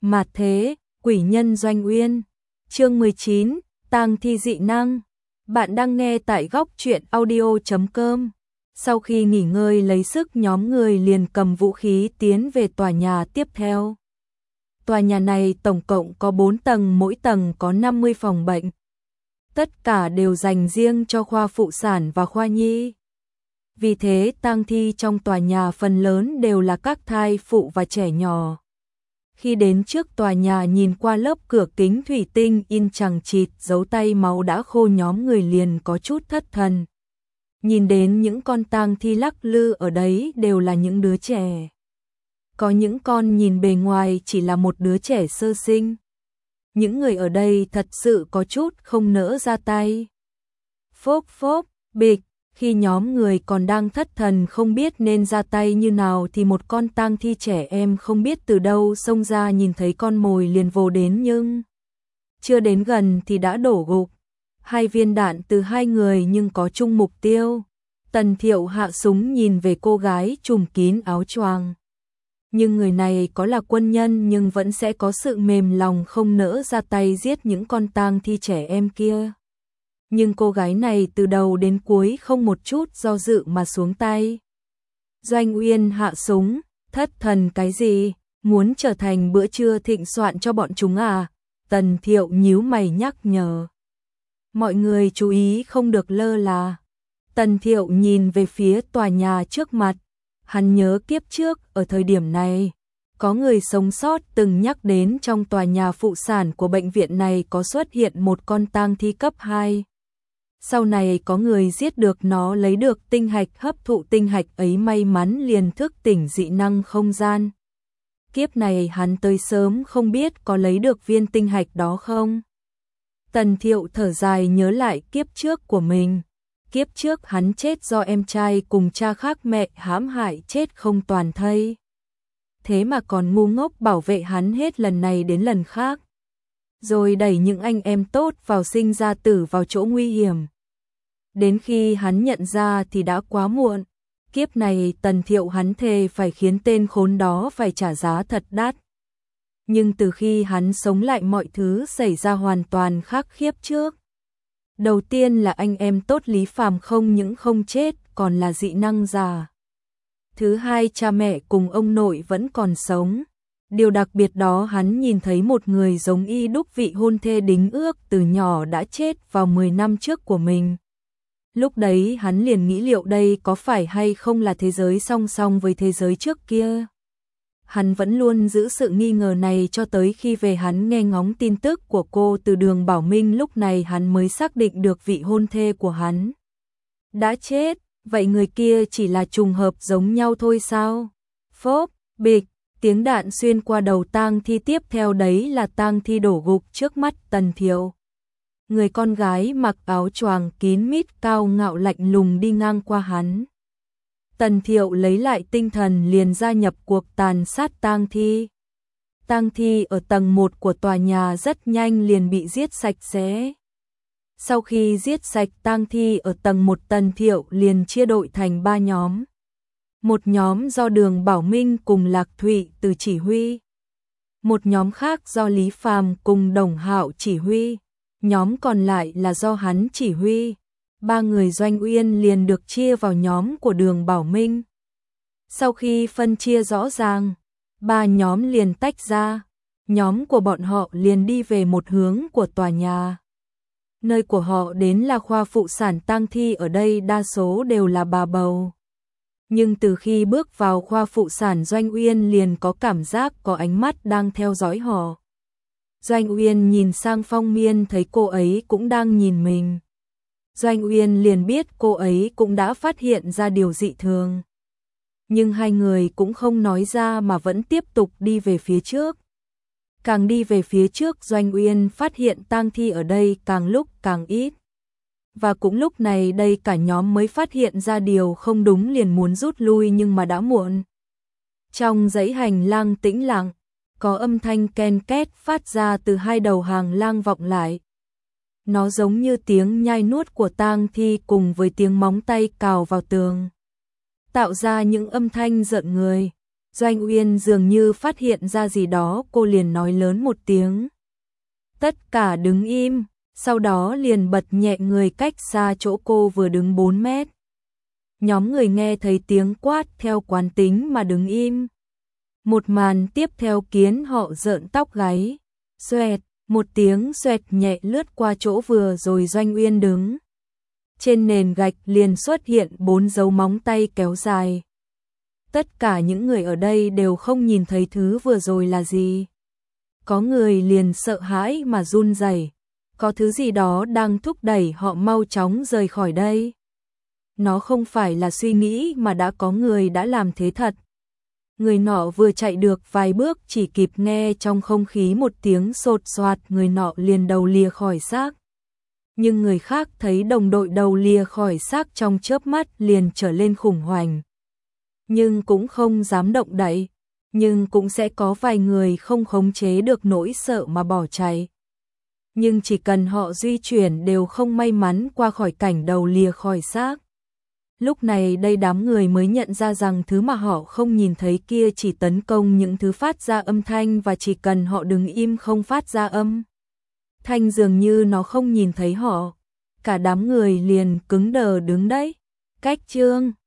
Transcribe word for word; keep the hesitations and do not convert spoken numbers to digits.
Mạt thế, quỷ nhân Doanh Uyên. Chương mười chín, tang thi dị năng. Bạn đang nghe tại góc truyện audio chấm com. Sau khi nghỉ ngơi lấy sức, nhóm người liền cầm vũ khí tiến về tòa nhà tiếp theo. Tòa nhà này tổng cộng có bốn tầng, mỗi tầng có năm mươi phòng bệnh. Tất cả đều dành riêng cho khoa phụ sản và khoa nhi. Vì thế tang thi trong tòa nhà phần lớn đều là các thai phụ và trẻ nhỏ. Khi đến trước tòa nhà, nhìn qua lớp cửa kính thủy tinh in chằng chịt dấu tay máu đã khô, nhóm người liền có chút thất thần. Nhìn đến những con tang thi lắc lư ở đấy đều là những đứa trẻ. Có những con nhìn bề ngoài chỉ là một đứa trẻ sơ sinh. Những người ở đây thật sự có chút không nỡ ra tay. Phốp phốp, bịch. Khi nhóm người còn đang thất thần không biết nên ra tay như nào thì một con tang thi trẻ em không biết từ đâu xông ra, nhìn thấy con mồi liền vồ đến, nhưng chưa đến gần thì đã đổ gục. Hai viên đạn từ hai người nhưng có chung mục tiêu. Tần Thiệu hạ súng nhìn về cô gái trùm kín áo choàng. Nhưng người này có là quân nhân nhưng vẫn sẽ có sự mềm lòng không nỡ ra tay giết những con tang thi trẻ em kia. Nhưng cô gái này từ đầu đến cuối không một chút do dự mà xuống tay. Doanh Uyên hạ súng, thất thần cái gì, muốn trở thành bữa trưa thịnh soạn cho bọn chúng à? Tần Thiệu nhíu mày nhắc nhở. Mọi người chú ý không được lơ là. Tần Thiệu nhìn về phía tòa nhà trước mặt. Hắn nhớ kiếp trước ở thời điểm này, có người sống sót từng nhắc đến trong tòa nhà phụ sản của bệnh viện này có xuất hiện một con tang thi cấp hai. Sau này có người giết được nó, lấy được tinh hạch, hấp thụ tinh hạch ấy may mắn liền thức tỉnh dị năng không gian. Kiếp này hắn tới sớm không biết có lấy được viên tinh hạch đó không. Tần Thiệu thở dài nhớ lại kiếp trước của mình. Kiếp trước hắn chết do em trai cùng cha khác mẹ hãm hại chết không toàn thây. Thế mà còn ngu ngốc bảo vệ hắn hết lần này đến lần khác. Rồi đẩy những anh em tốt vào sinh ra tử vào chỗ nguy hiểm. Đến khi hắn nhận ra thì đã quá muộn. Kiếp này Tần Thiệu hắn thề phải khiến tên khốn đó phải trả giá thật đắt. Nhưng từ khi hắn sống lại, mọi thứ xảy ra hoàn toàn khác kiếp trước. Đầu tiên là anh em tốt Lý Phàm không những không chết còn là dị năng giả. Thứ hai, cha mẹ cùng ông nội vẫn còn sống. Điều đặc biệt đó, hắn nhìn thấy một người giống y đúc vị hôn thê đính ước từ nhỏ đã chết vào mười năm trước của mình. Lúc đấy hắn liền nghĩ liệu đây có phải hay không là thế giới song song với thế giới trước kia. Hắn vẫn luôn giữ sự nghi ngờ này cho tới khi về hắn nghe ngóng tin tức của cô từ Đường Bảo Minh, lúc này hắn mới xác định được vị hôn thê của hắn đã chết. Vậy người kia chỉ là trùng hợp giống nhau thôi sao? Phốp, bịch, tiếng đạn xuyên qua đầu tang thi, tiếp theo đấy là tang thi đổ gục trước mắt Tần Thiệu. Người con gái mặc áo choàng kín mít cao ngạo lạnh lùng đi ngang qua hắn. Tần Thiệu lấy lại tinh thần liền gia nhập cuộc tàn sát tang thi. Tang thi ở tầng một của tòa nhà rất nhanh liền bị giết sạch sẽ. Sau khi giết sạch tang thi ở tầng một, Tần Thiệu liền chia đội thành ba nhóm. Một nhóm do Đường Bảo Minh cùng Lạc Thụy từ chỉ huy. Một nhóm khác do Lý Phàm cùng Đồng Hạo chỉ huy. Nhóm còn lại là do hắn chỉ huy. Ba người Doanh Uyên liền được chia vào nhóm của Đường Bảo Minh. Sau khi phân chia rõ ràng, ba nhóm liền tách ra. Nhóm của bọn họ liền đi về một hướng của tòa nhà. Nơi của họ đến là khoa phụ sản, tang thi ở đây đa số đều là bà bầu. Nhưng từ khi bước vào khoa phụ sản, Doanh Uyên liền có cảm giác có ánh mắt đang theo dõi họ. Doanh Uyên nhìn sang Phong Miên thấy cô ấy cũng đang nhìn mình. Doanh Uyên liền biết cô ấy cũng đã phát hiện ra điều dị thường. Nhưng hai người cũng không nói ra mà vẫn tiếp tục đi về phía trước. Càng đi về phía trước, Doanh Uyên phát hiện tang thi ở đây càng lúc càng ít. Và cũng lúc này đây cả nhóm mới phát hiện ra điều không đúng, liền muốn rút lui nhưng mà đã muộn. Trong dãy hành lang tĩnh lặng, có âm thanh ken két phát ra từ hai đầu hàng lang vọng lại. Nó giống như tiếng nhai nuốt của tang thi cùng với tiếng móng tay cào vào tường, tạo ra những âm thanh rợn người. Doanh Uyên dường như phát hiện ra gì đó, cô liền nói lớn một tiếng. Tất cả đứng im, sau đó liền bật nhẹ người cách xa chỗ cô vừa đứng bốn mét. Nhóm người nghe thấy tiếng quát theo quán tính mà đứng im. Một màn tiếp theo khiến họ rợn tóc gáy. Xoẹt, một tiếng xoẹt nhẹ lướt qua chỗ vừa rồi Doanh Uyên đứng. Trên nền gạch liền xuất hiện bốn dấu móng tay kéo dài. Tất cả những người ở đây đều không nhìn thấy thứ vừa rồi là gì. Có người liền sợ hãi mà run rẩy, có thứ gì đó đang thúc đẩy họ mau chóng rời khỏi đây. Nó không phải là suy nghĩ mà đã có người đã làm thế thật. Người nọ vừa chạy được vài bước chỉ kịp nghe trong không khí một tiếng sột soạt, người nọ liền đầu lìa khỏi xác. Nhưng người khác thấy đồng đội đầu lìa khỏi xác trong chớp mắt liền trở lên khủng hoảng. Nhưng cũng không dám động đậy, nhưng cũng sẽ có vài người không khống chế được nỗi sợ mà bỏ chạy. Nhưng chỉ cần họ di chuyển đều không may mắn qua khỏi cảnh đầu lìa khỏi xác. Lúc này đây đám người mới nhận ra rằng thứ mà họ không nhìn thấy kia chỉ tấn công những thứ phát ra âm thanh, và chỉ cần họ đứng im không phát ra âm thanh dường như nó không nhìn thấy họ. Cả đám người liền cứng đờ đứng đấy. Cách chương